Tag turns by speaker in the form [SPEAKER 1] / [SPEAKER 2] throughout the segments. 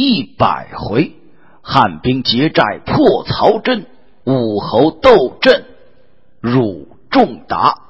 [SPEAKER 1] 100回，汉兵结寨破曹真，武侯斗阵入仲达。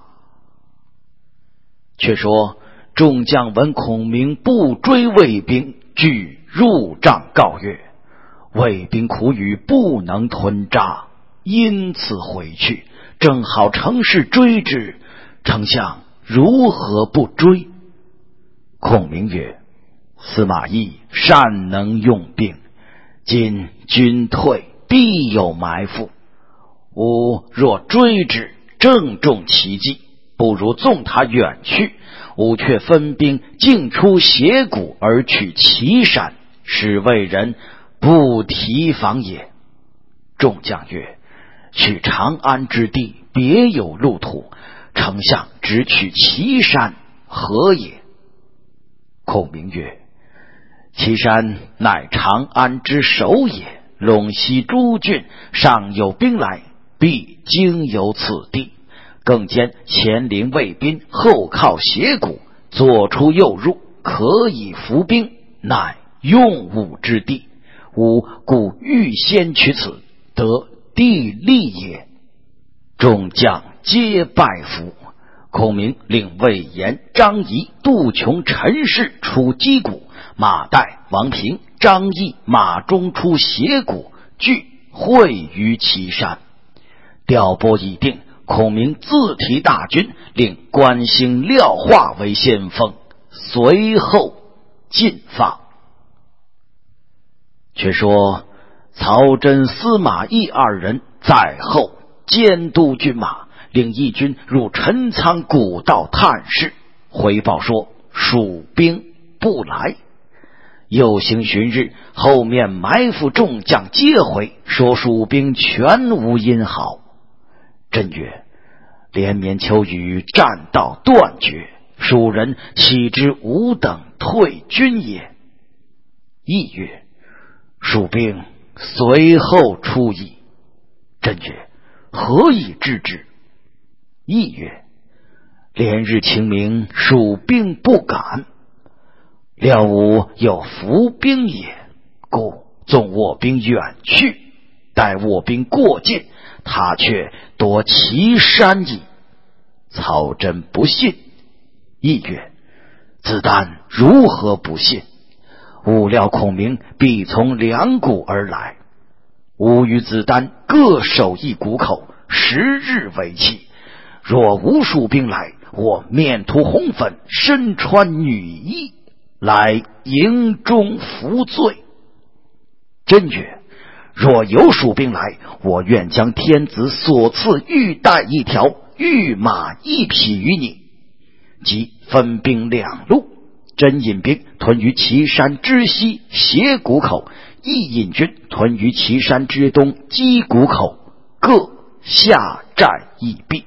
[SPEAKER 1] 却说众将闻孔明不追魏兵，俱入帐告曰：魏兵苦语，不能屯扎，因此回去，正好乘势追之，丞相如何不追？孔明曰：司马懿善能用兵，今军退，必有埋伏，吾若追之，正中其计，不如纵他远去，吾却分兵径出斜谷而取岐山，使魏人不提防也。众将曰：取长安之地，别有路途，丞相只取岐山，何也？孔明曰：岐山乃长安之首也，陇西诸郡尚有兵来，必经由此地，更兼前临魏兵，后靠斜谷，左出右入，可以伏兵，乃用武之地，吾故欲先取此，得地利也。众将皆拜服。孔明令魏延、张仪、杜琼、陈氏出击谷，马岱、王平、张翼、马忠出斜谷，俱会于岐山。调拨已定，孔明自提大军，令关兴、廖化为先锋，随后进发。却说曹真、司马懿二人在后监督军马，令义军入陈仓古道探视，回报说蜀兵不来。又行旬日，后面埋伏众将皆回，说蜀兵全无音号。朕曰：连绵秋雨，战道断绝，蜀人岂知吾等退军也？懿曰：蜀兵随后出矣。朕曰：何以知之？懿曰：连日晴明，蜀兵不敢，料吾有伏兵也，故纵我兵远去，待我兵过境，他却夺岐山矣。曹真不信。懿曰：子丹如何不信？吾料孔明必从两谷而来，吾与子丹各守一谷口，10日为期。若无蜀兵来，我面涂红粉，身穿女衣，来营中服罪。朕曰：若有蜀兵来，我愿将天子所赐玉带1条，玉马1匹于你，即分兵2路，真引兵屯于岐山之西斜谷口，义引军屯于岐山之东击谷口，各下寨一壁。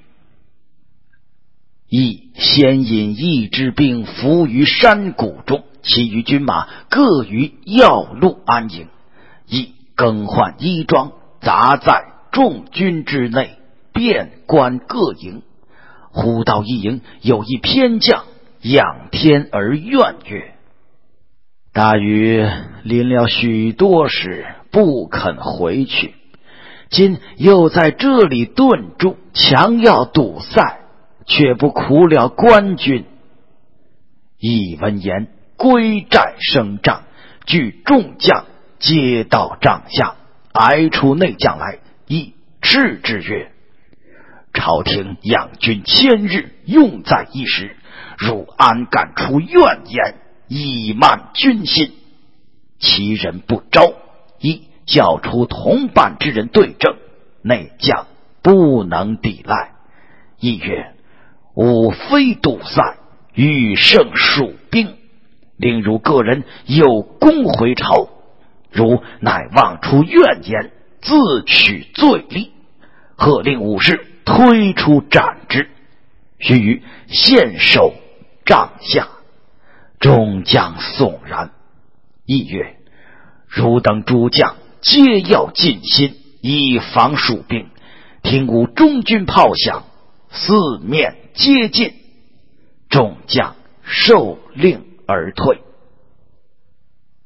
[SPEAKER 1] 义先引一支兵伏于山谷中，其余军马各于要路安营。义更换衣装，杂在众军之内，遍观各营。忽到一营，有一偏将仰天而怨曰：大禹临了许多时，不肯回去，今又在这里顿住，强要堵塞，却不苦了官军。一闻言，归寨升帐，聚众将皆到帐下，挨出内将来，亦斥之曰：朝廷养军1000日，用在一时，汝安敢出怨言，以慢军心？其人不招，亦叫出同伴之人对证，内将不能抵赖。亦曰：吾非堵塞，欲胜蜀兵，令汝个人有功回朝，汝乃妄出怨言，自取罪利，喝令武士推出斩之，须于献首帐下。众将悚然。亦曰：汝等诸将皆要尽心，以防蜀兵，听吾中军炮响，四面皆进。众将受令而退。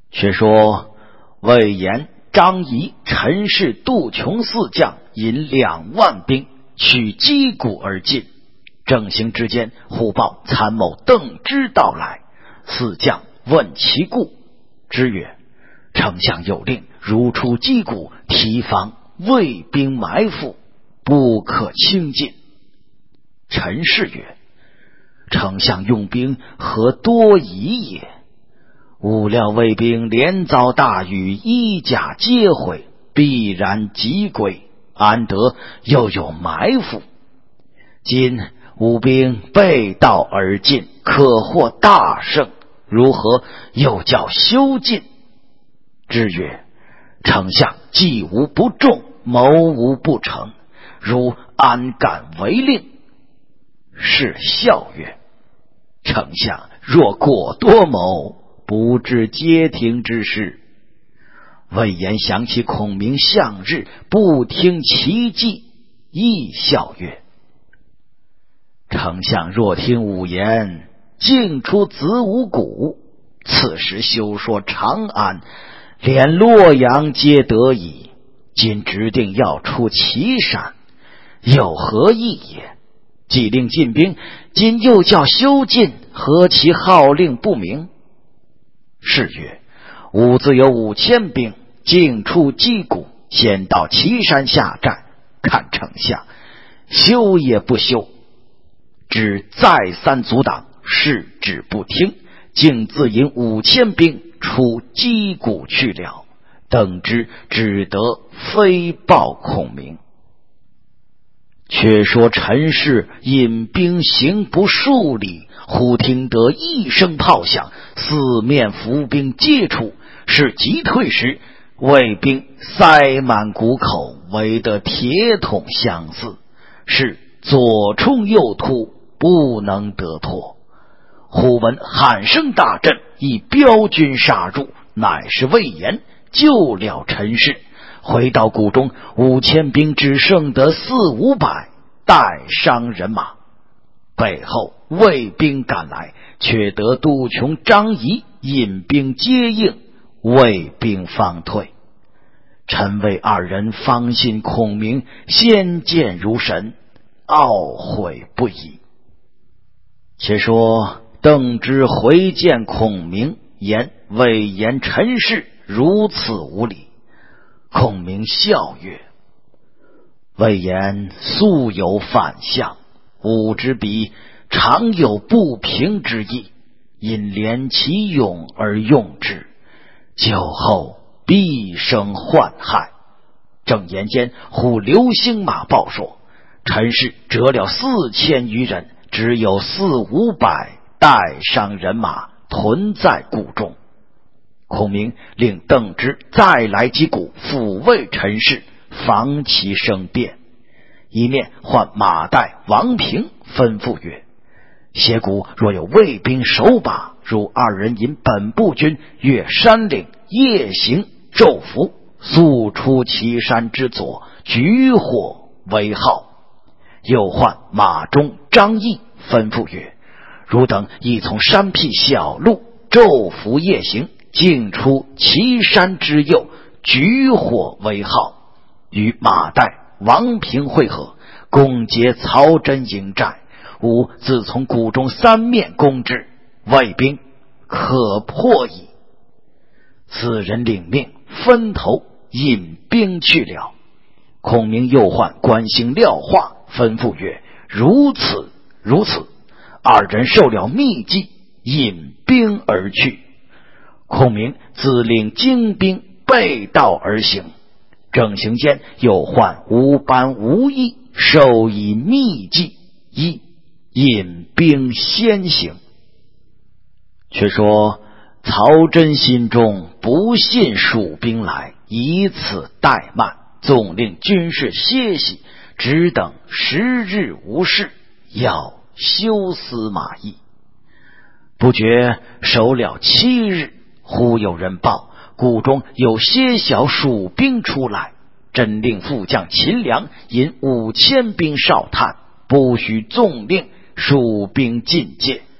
[SPEAKER 1] 却说魏延、张仪、陈氏、杜琼四将引2万兵取击鼓而进。正行之间，忽报参谋邓芝到来。四将问其故，之曰：丞相有令，如出击鼓，提防魏兵埋伏，不可轻进。陈氏曰：丞相用兵何多疑也？吾料魏兵连遭大雨，衣甲皆毁，必然急归，安得又有埋伏？今吾兵背道而进，可获大胜，如何又叫休进？之曰：丞相计无不中，谋无不成，如安敢违令？是笑曰：丞相若果多谋，不至街亭之事。魏延想起孔明向日不听其计，亦笑曰：丞相若听吾言，径出子午谷，此时休说长安，连洛阳皆得矣。今指定要出祁山，有何意也？既令进兵，今又叫休进，何其号令不明？是曰：吾自有5000兵，径出击鼓，先到祁山下寨，看丞相休也不休。只再三阻挡，誓止不听，竟自引5000兵出击鼓去了。邓芝只得飞报孔明。却说陈氏引兵行不数里，忽听得一声炮响，四面伏兵皆出，是急退时，魏兵塞满谷口，围得铁桶相似，是左冲右突，不能得脱。忽闻喊声大震，一彪军杀入，乃是魏延救了陈氏。回到谷中，5000兵只剩得400-500，带伤人马。背后魏兵赶来，却得杜琼、张仪引兵接应，魏兵方退。陈魏2人方信孔明先见如神，懊悔不已。且说邓芝回见孔明，言魏延、陈氏如此无礼。孔明笑曰：魏延素有反相，吾之彼常有不平之意，因怜其勇而用之，久后必生患害。正言间，忽流星马报说，陈氏折了4000余人，只有400-500带伤人马屯在谷中。孔明令邓芝再来击鼓，抚慰陈氏，防其生变。一面唤马岱、王平，吩咐曰：斜谷若有魏兵守把，如2人引本部军越山岭，夜行昼伏，速出祁山之左，举火为号。又唤马忠、张翼，吩咐曰：汝等亦从山僻小路，昼伏夜行，径出祁山之右，举火为号，与马岱、王平会合，攻劫曹真营寨。吾自从谷中3面攻之，魏兵可破矣。4人领命，分头引兵去了。孔明又唤关兴、廖化，吩咐曰：如此如此。2人受了密计，引兵而去。孔明自领精兵背道而行。正行间，又唤吴班、吴懿，授以密计，一引兵先行。却说曹真心中不信蜀兵来，以此怠慢，纵令军士歇息，只等10日无事，要休思马邑。不觉守了7日，忽有人报，谷中有些小蜀兵出来，真令副将秦良引5000兵哨探，不许纵令蜀兵进界。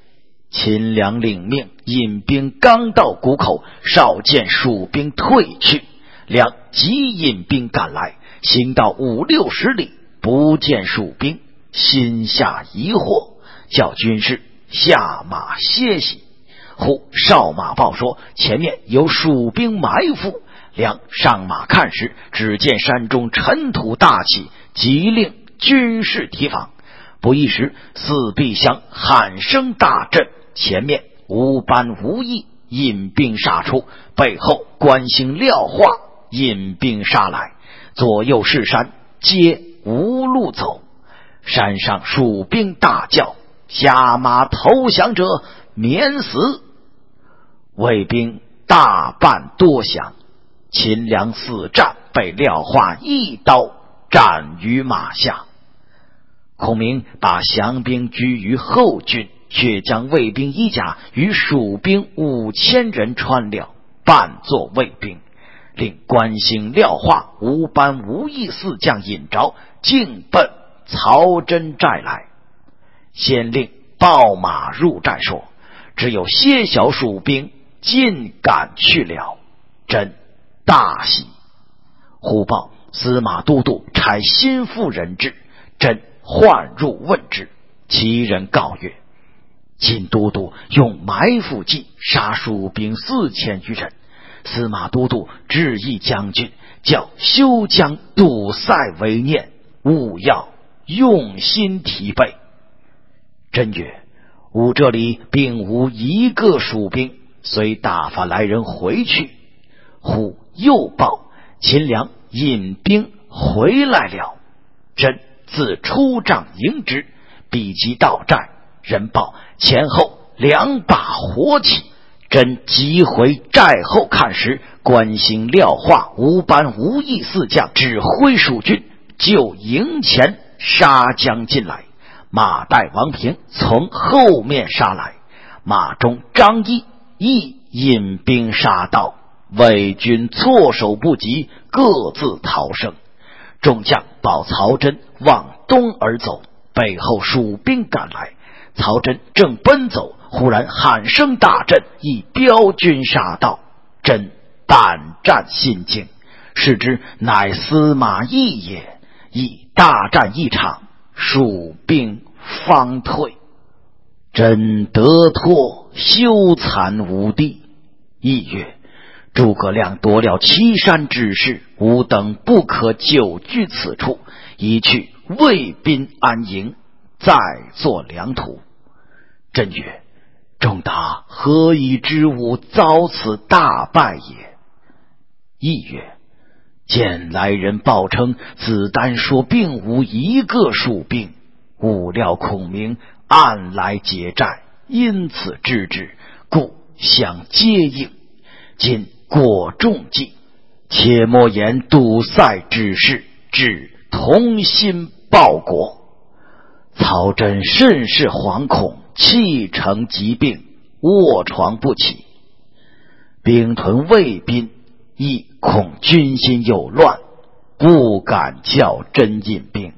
[SPEAKER 1] 秦良领命，引兵刚到谷口，少见蜀兵退去，良即引兵赶来，行到50-60里，不见蜀兵，心下疑惑，叫军士下马歇息。忽哨马报说前面有蜀兵埋伏，良上马看时，只见山中尘土大起，急令军士提防。不一时，四壁乡喊声大震，前面无班无义，引兵杀出，背后关兴廖化引兵杀来，左右是山，皆无路走。山上蜀兵大叫：下马投降者免死！魏兵大半多降，秦良死战，被廖化一刀斩于马下。孔明把降兵居于后军，却将魏兵衣甲与蜀兵5000人穿了，扮作魏兵，令关兴廖化无班无义4将引着，径奔曹真寨来。先令报马入寨说，只有些小蜀兵尽赶去了。真大喜，忽报司马都督差心腹人至，真唤入问之，其人告曰：秦都督用埋伏计杀蜀兵4000余人，司马都督致意将军，叫休将堵塞为念，务要用心提备。真曰：吾这里并无一个蜀兵，虽打发来人回去。忽又报秦良引兵回来了，真自出帐迎之，比及到寨，人报前后2把火起。真急回寨后看时，关兴廖化无班无义4将指挥蜀军就营前杀将进来，马岱、王平从后面杀来，马中张翼亦引兵杀到，魏军措手不及，各自逃生。众将报曹真往东而走，背后蜀兵赶来，曹真正奔走，忽然喊声大震，一彪军杀到，真胆战心惊，视之乃司马懿也。亦大战一场，蜀兵方退，真得脱，羞惭无地。懿曰：诸葛亮夺了岐山之事，吾等不可久居此处，宜去魏宾安营，再作良图。真曰：仲达何以知吾遭此大败也？懿曰：见来人报称子丹说并无一个蜀兵，吾料孔明暗来劫寨，因此知之，故想接应。今果中计，且莫言堵塞之事，只同心报国。曹真甚是惶恐，气成疾病，卧床不起。兵屯魏宾，亦恐军心有乱，不敢叫真引兵。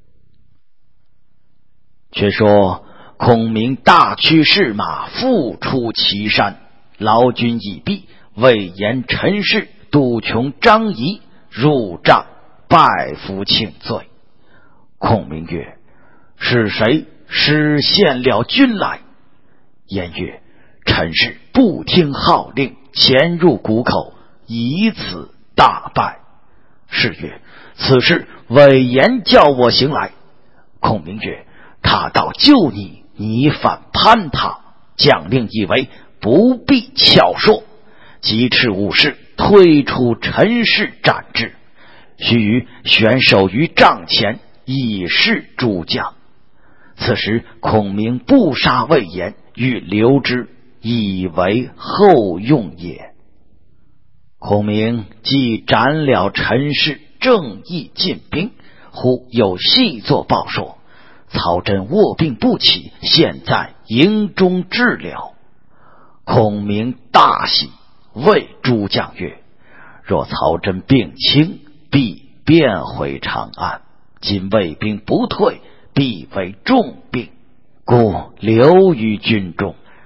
[SPEAKER 1] 却说孔明大驱士马复出岐山，劳军已毕，魏延、陈氏、杜琼、张仪入帐拜服请罪。孔明曰：是谁使献了军来？言曰：陈氏不听号令，潜入谷口，以此大败。是曰：此事魏延叫我行来。孔明曰：他到救你，你反攀他，将令以为不必巧说。即斥武士推出陈氏斩之，须臾悬首于帐前，以示诸将。此时孔明不杀魏延，欲留之，以为后用也。孔明既斩了陈氏，正义进兵，忽有细作报说，曹真卧病不起，现在营中治疗。孔明大喜，谓诸将曰：若曹真病轻，必便回长安；今魏兵不退，必为重病，故留于军中，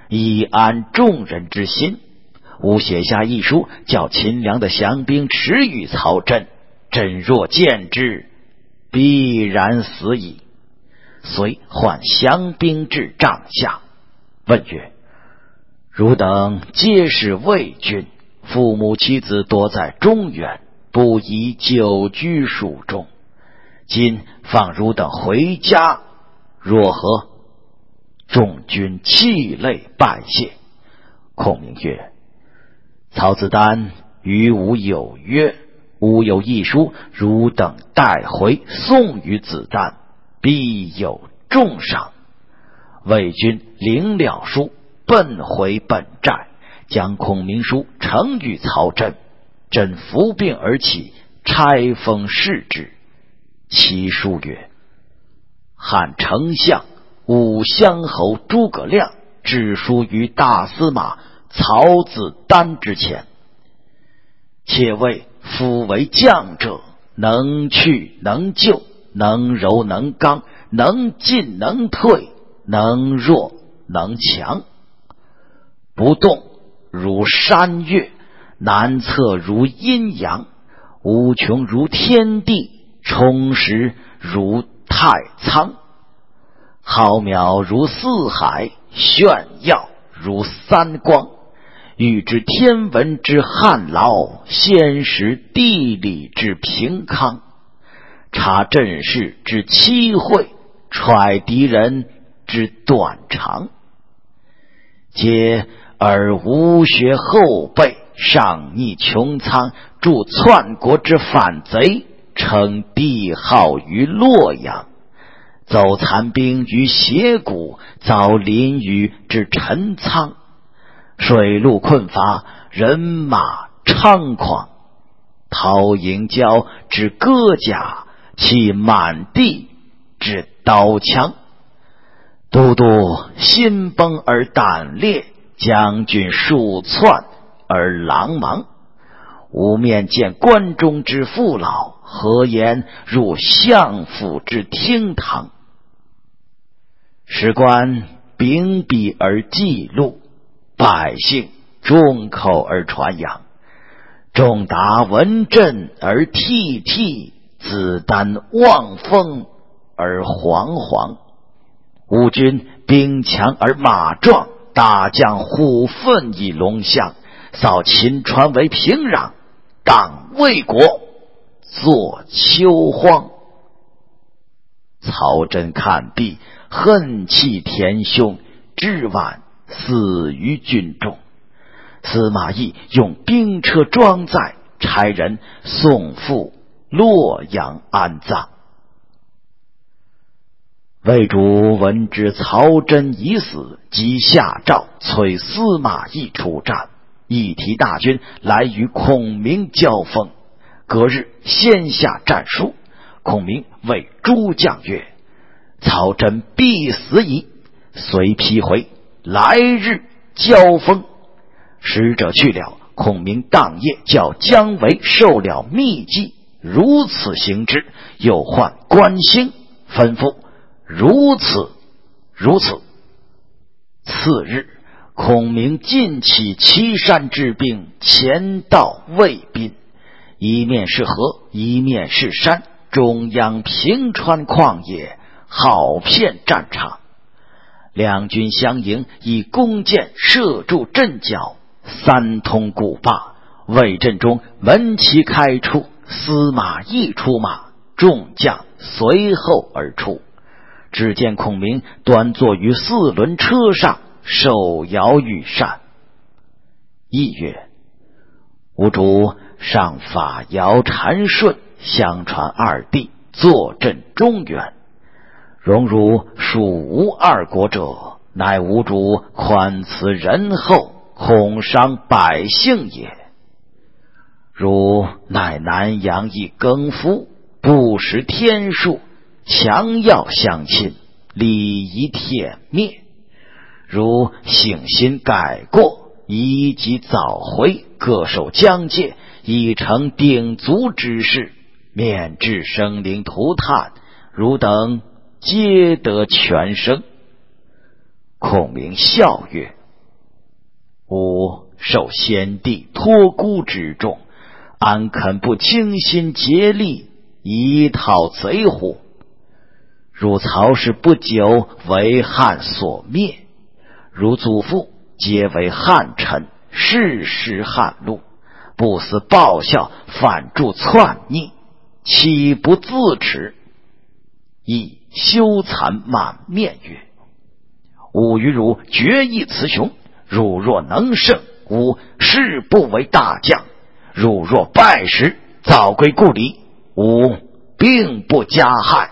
[SPEAKER 1] 以安众人之心。吾写下一书，叫秦良的降兵驰与曹真，真若见之，必然死矣。遂唤降兵至帐下，问曰：汝等皆是魏军，父母妻子多在中原，不宜久居蜀中。今放汝等回家，若何？众军泣泪拜谢。孔明曰：曹子丹与吾有约，吾有一书，汝等带回送与子丹，必有重赏。魏军领了书，奔回本寨，将孔明书呈与曹真。真伏病而起，拆封视之。其书曰：汉丞相武乡侯诸葛亮致书于大司马曹子丹之前，且谓夫为将者，能去能救，能柔能刚，能进能退，能弱能强。不动如山岳，难测如阴阳，无穷如天地，充实如太仓，浩渺如四海，炫耀如三光。欲知天文之旱涝，先识地理之平康，察阵势之期会，揣敌人之短长。皆而吾学后辈，上逆穹苍，助篡国之反贼，称帝号于洛阳，走残兵于斜谷，遭淋雨之陈仓。水陆困乏，人马猖狂，陶营郊之戈甲，弃满地之刀枪。都督心崩而胆裂，将军数窜而狼芒。吾面见关中之父老，何言入相府之厅堂？史官秉笔而记录，百姓众口而传扬。众达闻震而涕涕，子丹望风而惶惶。吾军兵强而马壮，大将虎奋以龙象，扫秦川为平壤，荡魏国作秋荒。曹真看毕，恨气填胸，至晚死于军中。司马懿用兵车装载，差人送赴洛阳安葬。魏主闻知曹真已死，即下诏催司马懿出战，一提大军来与孔明交锋。隔日先下战书，孔明谓诸将曰：曹真必死矣。遂批回，来日交锋。使者去了，孔明当夜叫姜维受了秘计，如此行之。又唤关兴，吩咐如此如此。次日，孔明尽起岐山之兵，前到魏滨，一面是河，一面是山，中央平川旷野，好片战场。两军相迎，以弓箭射住阵脚，三通鼓罢。魏阵中门旗开出，司马懿出马，众将随后而出。只见孔明端坐于4轮车上，手摇羽扇。懿曰：吾主上法尧禅顺，相传二帝，坐镇中原。荣辱蜀吴二国者，乃吾主宽慈仁厚，恐伤百姓也。汝乃南阳一耕夫，不识天数，强要相亲，礼仪舔灭。如醒心改过，宜及早回，各守疆界，以成鼎足之事，免致生灵涂炭，汝等皆得全生。孔明笑曰： 受先帝托孤之重，安肯不倾心竭力以讨贼乎？汝曹氏不久为汉所灭，汝祖父皆为汉臣，世时汉禄，不思报效，反助篡逆，岂不自耻？亦羞惭满面曰：吾与汝决一雌雄，汝若能胜，吾誓不为大将；汝若败时，早归故里，吾并不加害。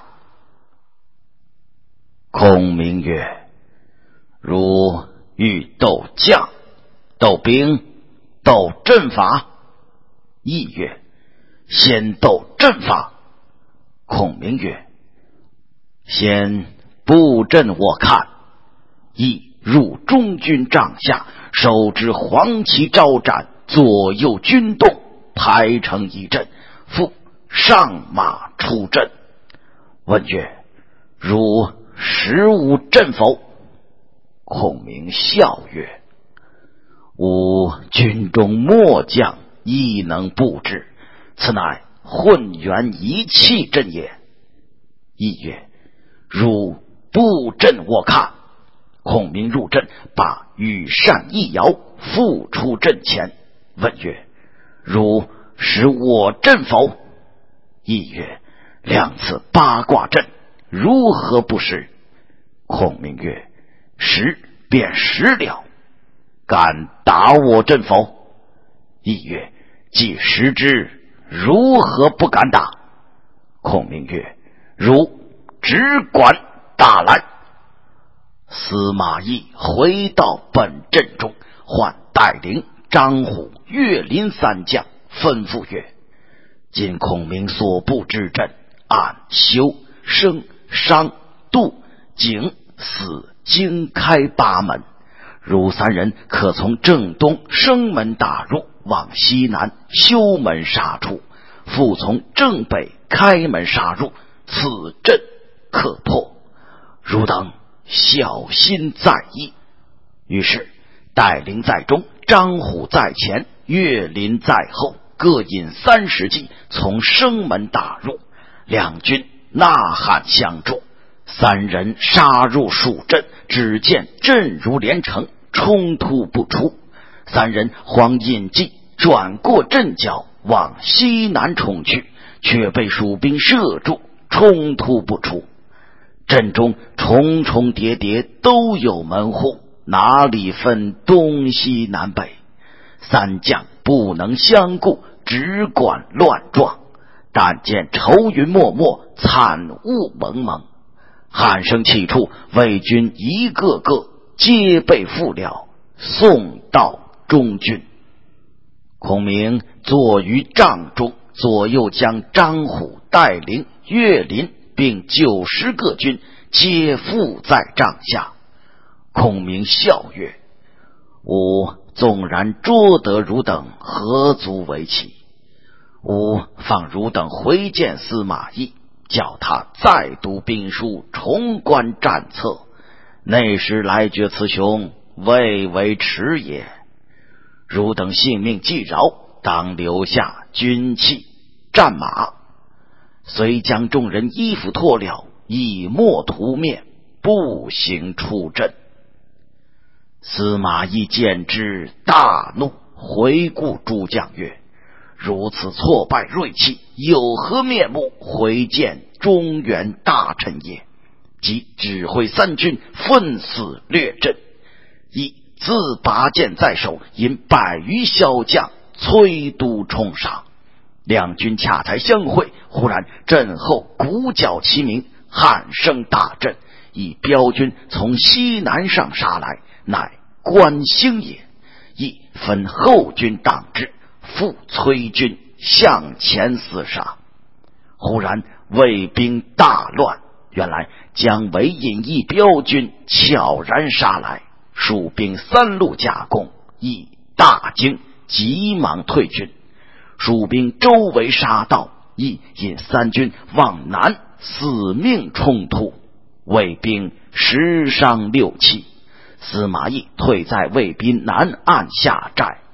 [SPEAKER 1] 孔明曰：汝欲斗将、斗兵、斗阵法？亦曰：先斗阵法。孔明曰：先布阵我看。亦入中军帐下，手执黄旗招展，左右军动，排成一阵，复上马出阵。问曰：汝识吾阵否？孔明笑曰：吾军中末将，亦能布置，此乃混元一气阵也。亦曰：汝布阵我看。孔明入阵，把羽扇一摇，复出阵前，问曰：汝识我阵否？亦曰：两次八卦阵，如何不识？孔明曰：识便识了。敢打我阵否？亦曰：既识之，如何不敢打？孔明曰：汝只管打来。司马懿回到本阵中，唤带领张虎、岳林三将，吩咐曰：今孔明所布之阵，按修、生、伤、杜、景、死经开八门，汝三人可从正东生门打入，往西南修门杀出，复从正北开门杀入，此阵可破。汝等小心在意。于是带领在中，张虎在前，岳林在后，各引30骑，从生门打入。两军呐喊相助，三人杀入蜀阵，只见阵如连城，冲突不出。三人慌引计转过阵脚，往西南冲去，却被蜀兵射住，冲突不出。阵中重重叠叠，都有门户，哪里分东西南北？三将不能相顾，只管乱撞。但见愁云漠漠，惨雾蒙蒙，喊声起处，魏军一个个皆被缚了，送到中军。孔明坐于帐中，左右将张虎带领岳林并90个军皆附在帐下。孔明笑曰：吾纵然捉得汝等，何足为奇？吾放汝等回见司马懿，叫他再读兵书，重观战策，那时来决雌雄，未为迟也。汝等性命既饶，当留下军器战马，遂将众人衣服脱了，以墨涂面，步行出阵。司马懿见之大怒，回顾诸将曰：如此挫败锐气，有何面目回见中原大臣也？即指挥三军奋死略阵，亦自拔剑在手，引100余骁将催督冲杀。两军恰才相会，忽然阵后鼓角齐鸣，喊声大震，一彪军从西南上杀来，乃关兴也。亦分后军挡之，复催军向前厮杀。忽然魏兵大乱，原来姜维引一彪军悄然杀来，蜀兵3路夹攻，亦大惊，急忙退军。蜀兵周围杀到，亦引三军往南死命冲突，魏兵10伤6气。司马懿退在魏兵南岸下寨，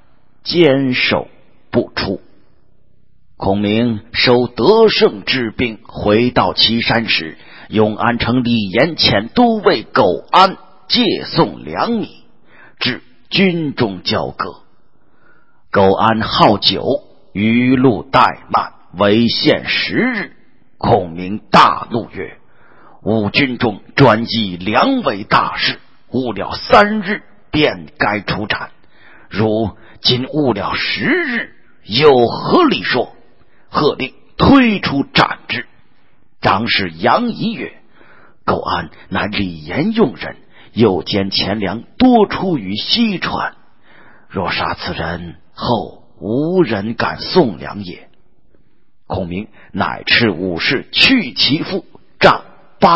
[SPEAKER 1] 坚守不出。孔明收得胜之兵回到岐山时，永安城李严遣都尉苟安借送粮米至军中交割。苟安好酒，余路怠慢，为限10日。孔明大怒曰：吾军中专以粮为大事，误了3日便该出战，如今误了10日，有何理说？喝令推出斩之。长史杨仪曰：苟安乃李严用人，又兼钱粮多出于西川，若杀此人，后无人敢送粮也。孔明乃斥武士去其父，杖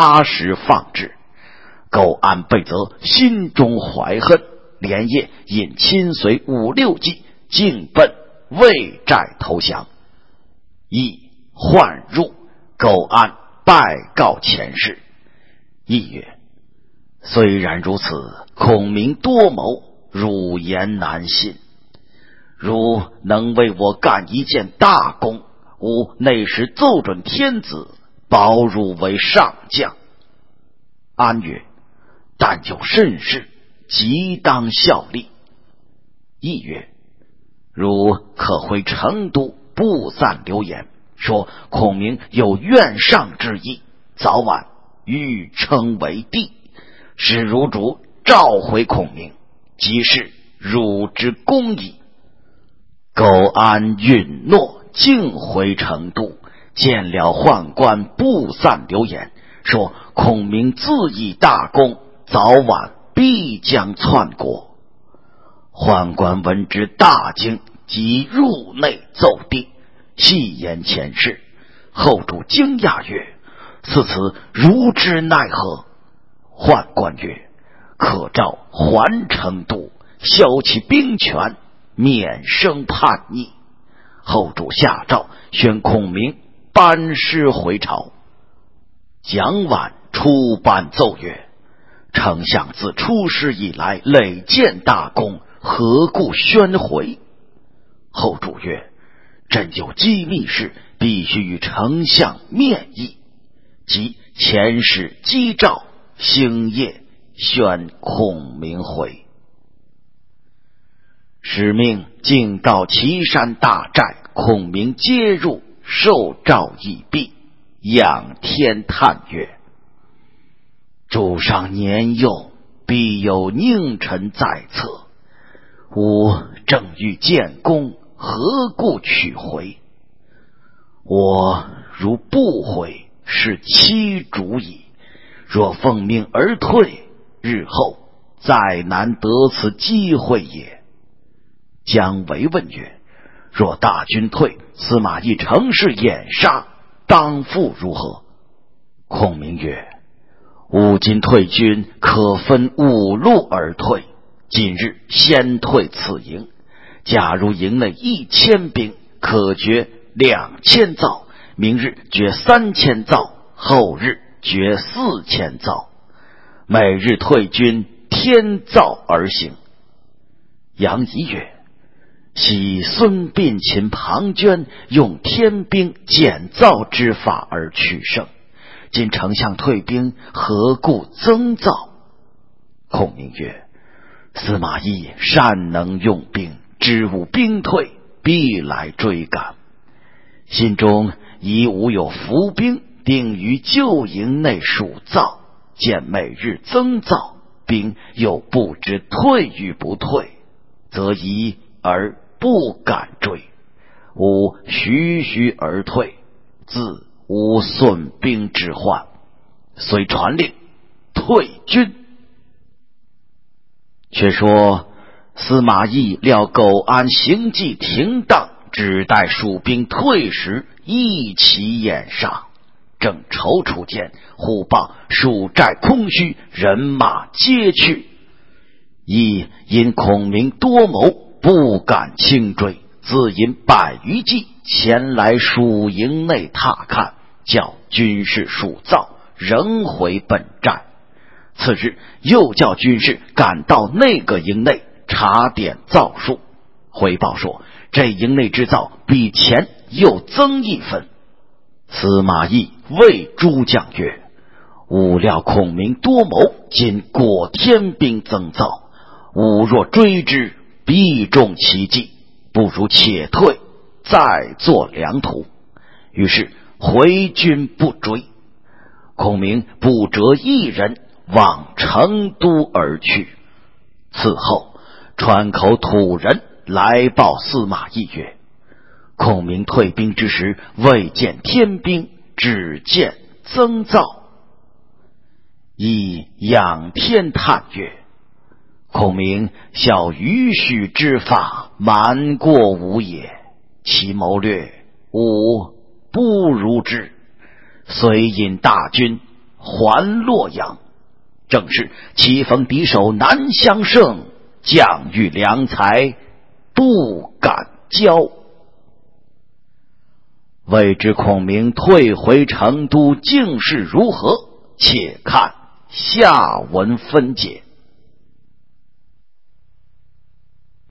[SPEAKER 1] 80放之。苟安被责，心中怀恨，连夜引亲随5、6骑径奔魏寨投降。亦唤入，苟安拜告前世。亦曰：虽然如此，孔明多谋，汝言难信。如能为我干一件大功，吾内时奏准天子，保汝为上将。安曰：但有甚事，即当效力。亦曰：汝可回成都布散流言，说孔明有愿上之意，早晚欲称为帝，使汝主召回孔明，即是汝之功矣。苟安允诺，径回成都，见了宦官布散流言，说孔明自以大功，早晚必将篡国。宦官闻之大惊，即入内奏帝，细言前事。后主惊讶曰：此如之奈何？宦官曰：可召还成都，消其兵权，免生叛逆。后主下诏，宣孔明班师回朝。蒋琬出班奏曰：丞相自出师以来，累建大功，何故宣回？后主曰：朕有机密事，必须与丞相面议。即遣使击诏，星夜宣孔明回。使命径到岐山大寨，孔明接入，受诏已毕，仰天叹曰：主上年幼，必有佞臣在侧，吾正欲建功，何故取回？我如不回，是欺主矣。若奉命而退，日后再难得此机会也。姜维问曰：若大军退，司马懿乘势掩杀，当复如何？孔明曰：吾今退军，可分5路而退。今日先退此营，假如营内1000兵，可决2000灶；明日决3000灶，后日决4000灶。每日退军天灶而行。杨仪曰：昔孙膑、秦庞涓用天兵减灶之法而取胜，今丞相退兵，何故增灶？孔明曰：司马懿善能用兵，知吾兵退，必来追赶。心中已吾有伏兵，定于旧营内数灶，见每日增灶，兵又不知退与不退，则疑而不敢追，吾徐而退，自无损兵之患，遂传令退军。却说司马懿料苟安行迹停当，只待蜀兵退时，一齐掩上。正踌躇间，忽报蜀寨空虚，人马皆去。亦因孔明多谋，不敢轻追，自引100余骑前来蜀营内踏看，叫军士数灶，仍回本寨。次日又叫军士赶到那个营内查点灶数。 回报说，这营内之造比前又增1分。司马懿谓诸将曰：吾料孔明多谋，今果天兵增造，吾若追之，必中其计，不如且退，再作良图。于是回军不追。孔明不折一人，往成都而去。此后，川口土人来报司马懿曰：孔明退兵之时，未见天兵，只见增造。亦仰天叹曰：孔明效允许之法，瞒过吾也。其谋略，吾不如之。遂引大军还洛阳。正是棋逢敌手难相胜，将遇良才不敢交。未知孔明退回成都，竟是如何？且看下文分解。